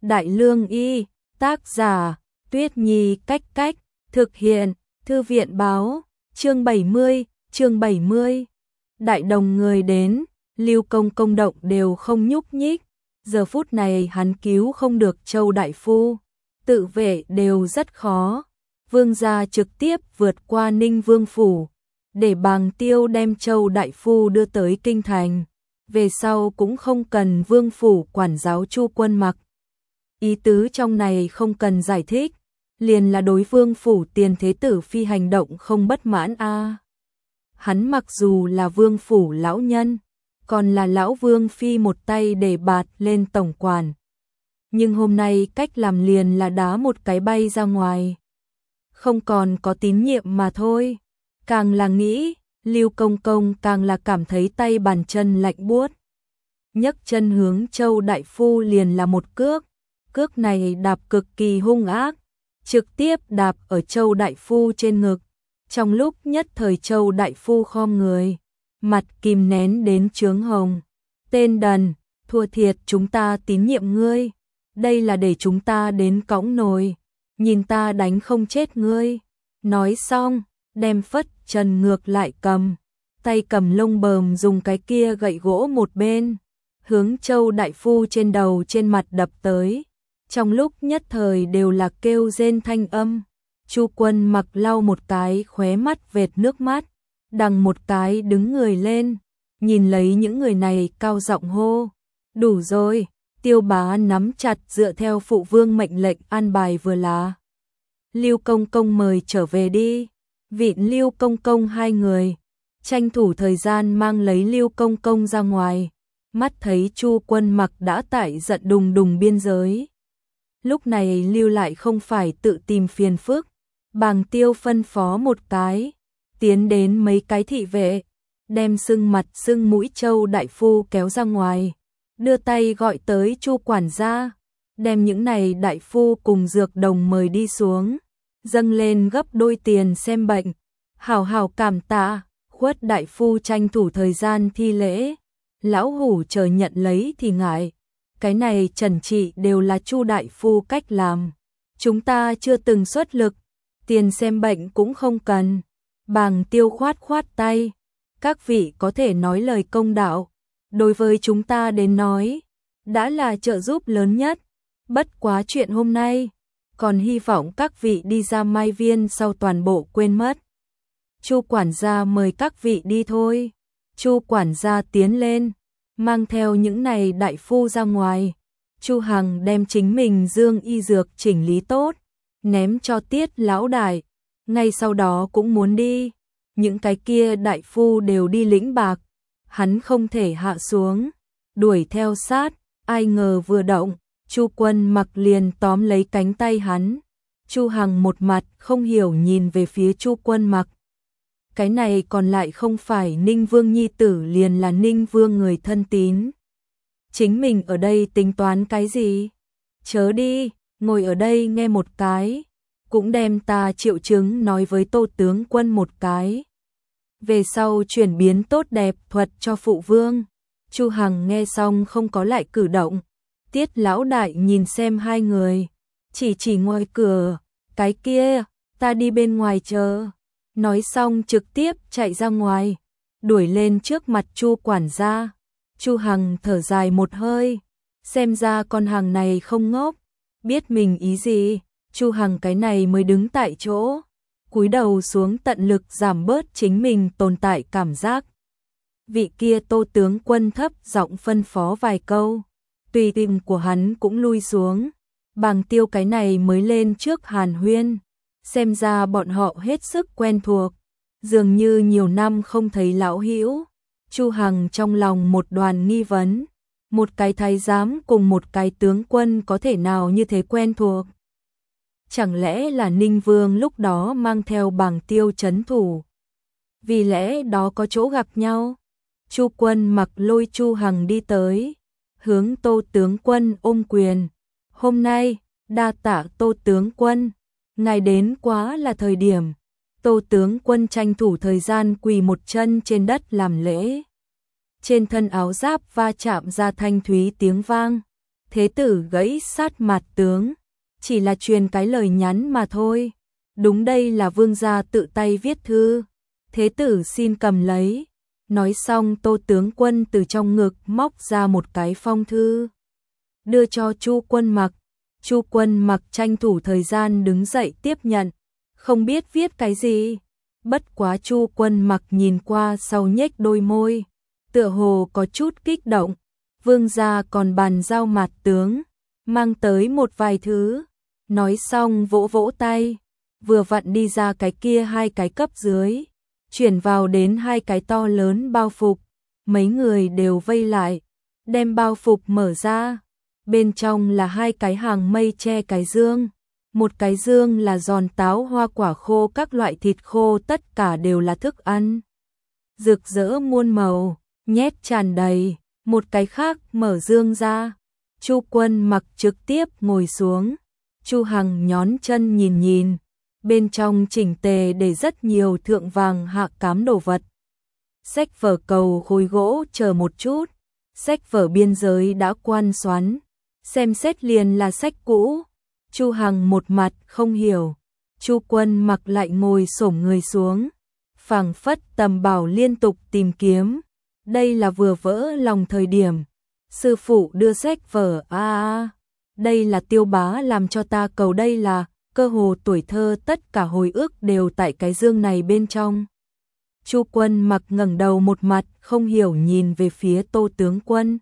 Đại Lương Y, tác giả, Tuyết Nhi Cách Cách, thực hiện, Thư viện Báo, chương 70. Đại đồng người đến, Lưu Công công động đều không nhúc nhích, giờ phút này hắn cứu không được Châu đại phu, tự vệ đều rất khó. Vương gia trực tiếp vượt qua Ninh Vương phủ, để Bàng Tiêu đem Châu đại phu đưa tới kinh thành, về sau cũng không cần Vương phủ quản giáo Chu Quân Mặc. Ý tứ trong này không cần giải thích, liền là đối Vương phủ Tiền Thế Tử phi hành động không bất mãn a. Hắn mặc dù là Vương phủ lão nhân, còn là lão Vương phi một tay để bạt lên tổng quản, nhưng hôm nay cách làm liền là đá một cái bay ra ngoài. Không còn có tín nhiệm mà thôi. Càng là nghĩ, Lưu Công công càng là cảm thấy tay bàn chân lạnh buốt. Nhấc chân hướng Châu đại phu liền là một cước, cước này đạp cực kỳ hung ác, trực tiếp đạp ở Châu đại phu trên ngực. Trong lúc nhất thời Châu đại phu khom người, mặt kìm nén đến chướng hồng. Tên đần, thua thiệt chúng ta tín nhiệm ngươi, đây là để chúng ta đến cõng nồi, nhìn ta đánh không chết ngươi. Nói xong, đem phất trần ngược lại cầm, tay cầm lông bờm dùng cái kia gậy gỗ một bên, hướng Châu đại phu trên đầu trên mặt đập tới. Trong lúc nhất thời đều là kêu rên thanh âm. Chu Quân Mặc lau một cái khóe mắt vệt nước mắt, đằng một cái đứng người lên, nhìn lấy những người này cao giọng hô: "Đủ rồi!" Tiêu Bá nắm chặt dựa theo phụ vương mệnh lệnh an bài vừa là: "Lưu công công mời trở về đi." Vịn Lưu công công hai người tranh thủ thời gian mang lấy Lưu công công ra ngoài, mắt thấy Chu Quân Mặc đã tại giận đùng đùng biên giới. Lúc này Lưu lại không phải tự tìm phiền phức, Bàng Tiêu phân phó một cái, tiến đến mấy cái thị vệ, đem sưng mặt sưng mũi Châu đại phu kéo ra ngoài, đưa tay gọi tới Chu quản gia, đem những này đại phu cùng dược đồng mời đi xuống, dâng lên gấp đôi tiền xem bệnh. Hảo hảo cảm tạ. Khuất đại phu tranh thủ thời gian thi lễ, lão hủ chờ nhận lấy thì ngại, cái này trần trị đều là Chu đại phu cách làm, chúng ta chưa từng xuất lực, tiền xem bệnh cũng không cần. Bàng Tiêu khoát khoát tay, các vị có thể nói lời công đạo, đối với chúng ta đến nói, đã là trợ giúp lớn nhất, bất quá chuyện hôm nay, còn hy vọng các vị đi ra Mai Viên sau toàn bộ quên mất. Chu quản gia mời các vị đi thôi. Chu quản gia tiến lên, mang theo những này đại phu ra ngoài. Chu Hằng đem chính mình dương y dược chỉnh lý tốt, ném cho Tiết lão đại, ngay sau đó cũng muốn đi. Những cái kia đại phu đều đi lĩnh bạc, hắn không thể hạ xuống, đuổi theo sát, ai ngờ vừa động, Chu Quân Mặc liền tóm lấy cánh tay hắn. Chu Hằng một mặt không hiểu nhìn về phía Chu Quân Mặc. Cái này còn lại không phải Ninh Vương nhi tử liền là Ninh Vương người thân tín. Chính mình ở đây tính toán cái gì? Chớ đi, ngồi ở đây nghe một cái, cũng đem ta triệu chứng nói với Tô tướng quân một cái. Về sau chuyển biến tốt đẹp thuật cho phụ vương. Chu Hằng nghe xong không có lại cử động. Tiết lão đại nhìn xem hai người, chỉ ngoài cửa, cái kia, ta đi bên ngoài chờ. Nói xong trực tiếp chạy ra ngoài, đuổi lên trước mặt Chu quản gia. Chu Hằng thở dài một hơi, xem ra con hàng này không ngốc, biết mình ý gì. Chu Hằng cái này mới đứng tại chỗ, cúi đầu xuống tận lực giảm bớt chính mình tồn tại cảm giác. Vị kia Tô tướng quân thấp giọng phân phó vài câu, tùy tìm của hắn cũng lui xuống. Bàng Tiêu cái này mới lên trước hàn huyên, xem ra bọn họ hết sức quen thuộc, dường như nhiều năm không thấy lão hữu. Chu Hằng trong lòng một đoàn nghi vấn, một cái thái giám cùng một cái tướng quân có thể nào như thế quen thuộc? Chẳng lẽ là Ninh Vương lúc đó mang theo Bàng Tiêu trấn thủ? Vì lẽ đó có chỗ gặp nhau? Chu Quân Mặc lôi Chu Hằng đi tới, hướng Tô tướng quân ôm quyền. Hôm nay, đa tạ Tô tướng quân, ngài đến quá là thời điểm. Tô tướng quân tranh thủ thời gian quỳ một chân trên đất làm lễ. Trên thân áo giáp va chạm ra thanh thúy tiếng vang. Thế tử gãy sát mặt tướng, chỉ là truyền cái lời nhắn mà thôi. Đúng, đây là vương gia tự tay viết thư. Thế tử xin cầm lấy. Nói xong Tô tướng quân từ trong ngực móc ra một cái phong thư, đưa cho Chu Quân Mặc. Chu Quân Mặc tranh thủ thời gian đứng dậy tiếp nhận, không biết viết cái gì. Bất quá Chu Quân Mặc nhìn qua sau nhếch đôi môi, tựa hồ có chút kích động. Vương gia còn bàn giao mặt tướng, mang tới một vài thứ. Nói xong vỗ vỗ tay, vừa vặn đi ra cái kia hai cái cấp dưới, chuyển vào đến hai cái to lớn bao phục. Mấy người đều vây lại, đem bao phục mở ra. Bên trong là hai cái hàng mây che cái dương. Một cái dương là giòn táo, hoa quả khô, các loại thịt khô, tất cả đều là thức ăn rực rỡ muôn màu, nhét tràn đầy. Một cái khác mở dương ra, Chu Quân Mặc trực tiếp ngồi xuống. Chu Hằng nhón chân nhìn nhìn, bên trong chỉnh tề để rất nhiều thượng vàng hạ cám đồ vật. Sách vở, cầu khối gỗ, chờ một chút. Sách vở biên giới đã quan xoắn, xem xét liền là sách cũ. Chu Hằng một mặt không hiểu. Chu Quân Mặc lại ngồi xổm người xuống, phảng phất tầm bảo liên tục tìm kiếm. Đây là vừa vỡ lòng thời điểm sư phụ đưa sách vở. Đây là Tiêu bá làm cho ta cầu, đây là cơ hồ tuổi thơ, tất cả hồi ức đều tại cái dương này bên trong. Chu Quân Mặc ngẩng đầu một mặt không hiểu nhìn về phía Tô tướng quân.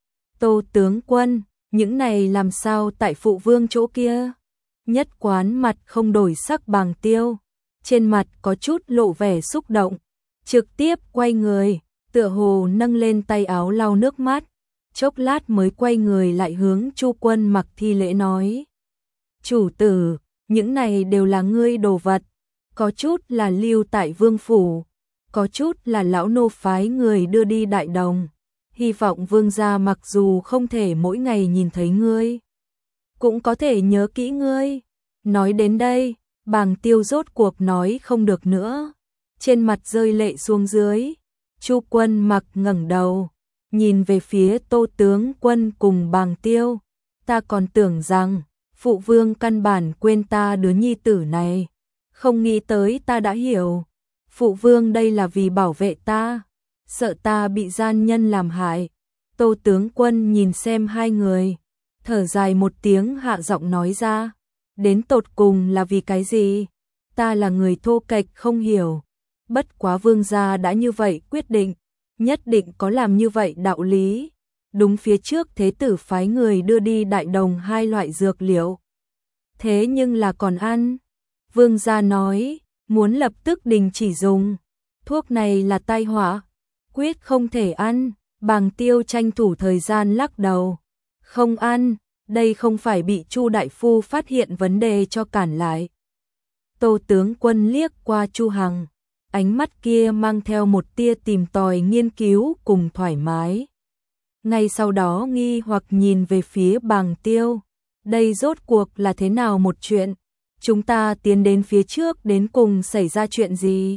Tô tướng quân, những này làm sao tại phụ vương chỗ kia? Nhất Quán mặt không đổi sắc, Bàng Tiêu trên mặt có chút lộ vẻ xúc động, trực tiếp quay người, tựa hồ nâng lên tay áo lau nước mắt, chốc lát mới quay người lại hướng Chu Quân Mặc thi lễ nói: chủ tử, những này đều là ngươi đồ vật, có chút là lưu tại vương phủ, có chút là lão nô phái người đưa đi Đại Đồng. Hy vọng vương gia mặc dù không thể mỗi ngày nhìn thấy ngươi, cũng có thể nhớ kỹ ngươi. Nói đến đây, Bàng Tiêu rốt cuộc nói không được nữa, trên mặt rơi lệ xuống dưới. Chu Quân Mặc ngẩng đầu, nhìn về phía Tô tướng quân cùng Bàng Tiêu. Ta còn tưởng rằng phụ vương căn bản quên ta đứa nhi tử này, không nghĩ tới ta đã hiểu. Phụ vương đây là vì bảo vệ ta, sợ ta bị gian nhân làm hại. Tô tướng quân nhìn xem hai người, thở dài một tiếng, hạ giọng nói ra: đến tột cùng là vì cái gì? Ta là người thô kệch không hiểu, bất quá vương gia đã như vậy quyết định, nhất định có làm như vậy đạo lý. Đúng, phía trước thế tử phái người đưa đi Đại Đồng 2 loại dược liệu, thế nhưng là còn ăn. Vương gia nói muốn lập tức đình chỉ dùng, thuốc này là tai họa, quyết không thể ăn. Bàng Tiêu tranh thủ thời gian lắc đầu: không ăn, đây không phải bị Chu đại phu phát hiện vấn đề cho cản lại. Tô tướng quân liếc qua Chu Hằng, ánh mắt kia mang theo một tia tìm tòi nghiên cứu cùng thoải mái. Ngay sau đó nghi hoặc nhìn về phía Bàng Tiêu, đây rốt cuộc là thế nào một chuyện? Chúng ta tiến đến phía trước đến cùng xảy ra chuyện gì?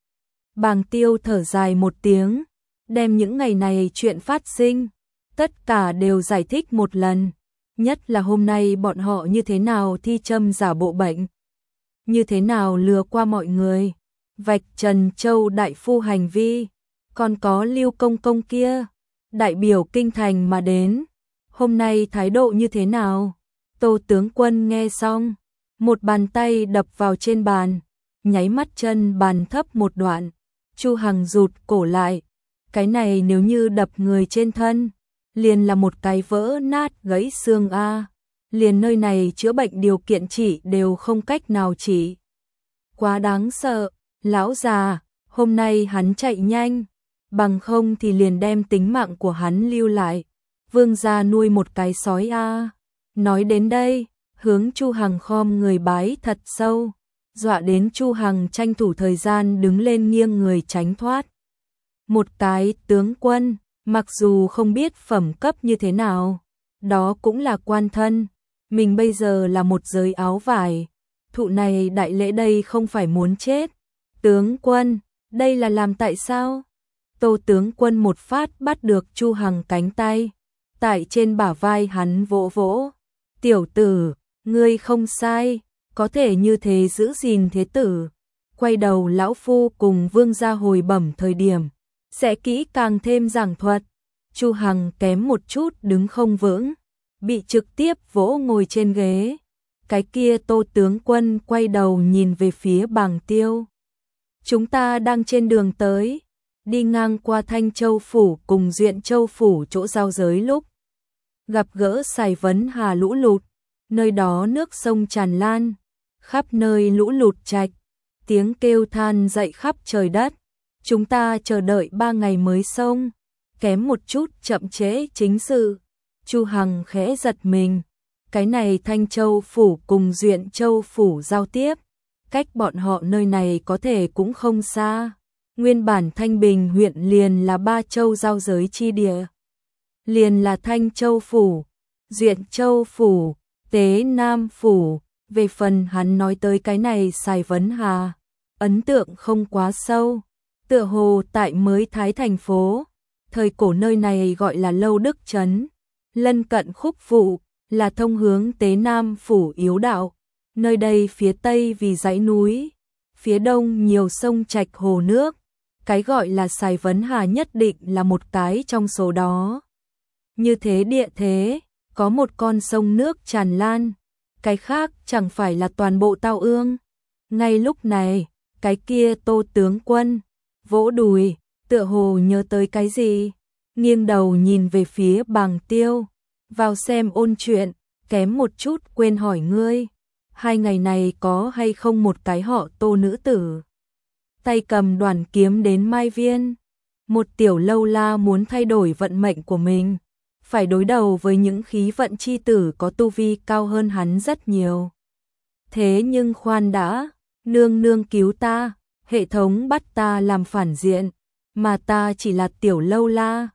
Bàng Tiêu thở dài một tiếng, đem những ngày này chuyện phát sinh tất cả đều giải thích một lần, nhất là hôm nay bọn họ như thế nào thi châm giả bộ bệnh, như thế nào lừa qua mọi người, vạch trần Châu đại phu hành vi, còn có Lưu công công kia, đại biểu kinh thành mà đến, hôm nay thái độ như thế nào? Tô tướng quân nghe xong, một bàn tay đập vào trên bàn, nháy mắt chân bàn thấp một đoạn. Chu Hằng rụt cổ lại, cái này nếu như đập người trên thân, liền là một cái vỡ nát gãy xương a, liền nơi này chữa bệnh điều kiện trị đều không cách nào trị. Quá đáng sợ, lão già, hôm nay hắn chạy nhanh, bằng không thì liền đem tính mạng của hắn lưu lại. Vương gia nuôi một cái sói a. Nói đến đây, hướng Chu Hằng khom người bái thật sâu, dọa đến Chu Hằng tranh thủ thời gian đứng lên nghiêng người tránh thoát. Một cái tướng quân, mặc dù không biết phẩm cấp như thế nào, đó cũng là quan thân, mình bây giờ là một giới áo vải, thụ này đại lễ đây không phải muốn chết. Tướng quân, đây là làm tại sao? Tô tướng quân một phát bắt được Chu Hằng cánh tay, tại trên bả vai hắn vỗ vỗ. Tiểu tử, ngươi không sai, có thể như thế giữ gìn thế tử. Quay đầu lão phu cùng Vương gia hồi bẩm thời điểm, sẽ kỹ càng thêm giảng thuật. Chu Hằng kém một chút đứng không vững, bị trực tiếp vỗ ngồi trên ghế. Cái kia Tô tướng quân quay đầu nhìn về phía Bàng Tiêu. Chúng ta đang trên đường tới, đi ngang qua Thanh Châu Phủ cùng Duyện Châu Phủ chỗ giao giới lúc. Gặp gỡ Sài Vấn Hà lũ lụt, nơi đó nước sông tràn lan, khắp nơi lũ lụt trạch, tiếng kêu than dậy khắp trời đất. Chúng ta chờ đợi 3 ngày mới xong, kém một chút chậm trễ chính sự. Chu Hằng khẽ giật mình, cái này Thanh Châu Phủ cùng Duyện Châu Phủ giao tiếp, cách bọn họ nơi này có thể cũng không xa. Nguyên bản Thanh Bình huyện liền là 3 châu giao giới chi địa. Liền là Thanh Châu Phủ, Duyện Châu Phủ, Tế Nam Phủ. Về phần hắn nói tới cái này Sài Vấn Hà, ấn tượng không quá sâu. Tựa hồ tại mới Thái thành phố, thời cổ nơi này gọi là Lâu Đức Trấn, lân cận Khúc Phụ, là thông hướng Tế Nam Phủ yếu đạo. Nơi đây phía tây vì dãy núi, phía đông nhiều sông trạch hồ nước, cái gọi là Sài Vấn Hà nhất định là một cái trong số đó. Như thế địa thế, có một con sông nước tràn lan, cái khác chẳng phải là toàn bộ Tao Ương. Ngay lúc này, cái kia Tô tướng quân vỗ đùi, tựa hồ nhớ tới cái gì, nghiêng đầu nhìn về phía Bàng Tiêu, vào xem ôn chuyện, kém một chút quên hỏi ngươi, 2 ngày này có hay không một cái họ Tô nữ tử, tay cầm đoàn kiếm đến Mai Viên. Một tiểu lâu la muốn thay đổi vận mệnh của mình, phải đối đầu với những khí vận chi tử có tu vi cao hơn hắn rất nhiều. Thế nhưng khoan đã, nương nương cứu ta, hệ thống bắt ta làm phản diện, mà ta chỉ là tiểu lâu la,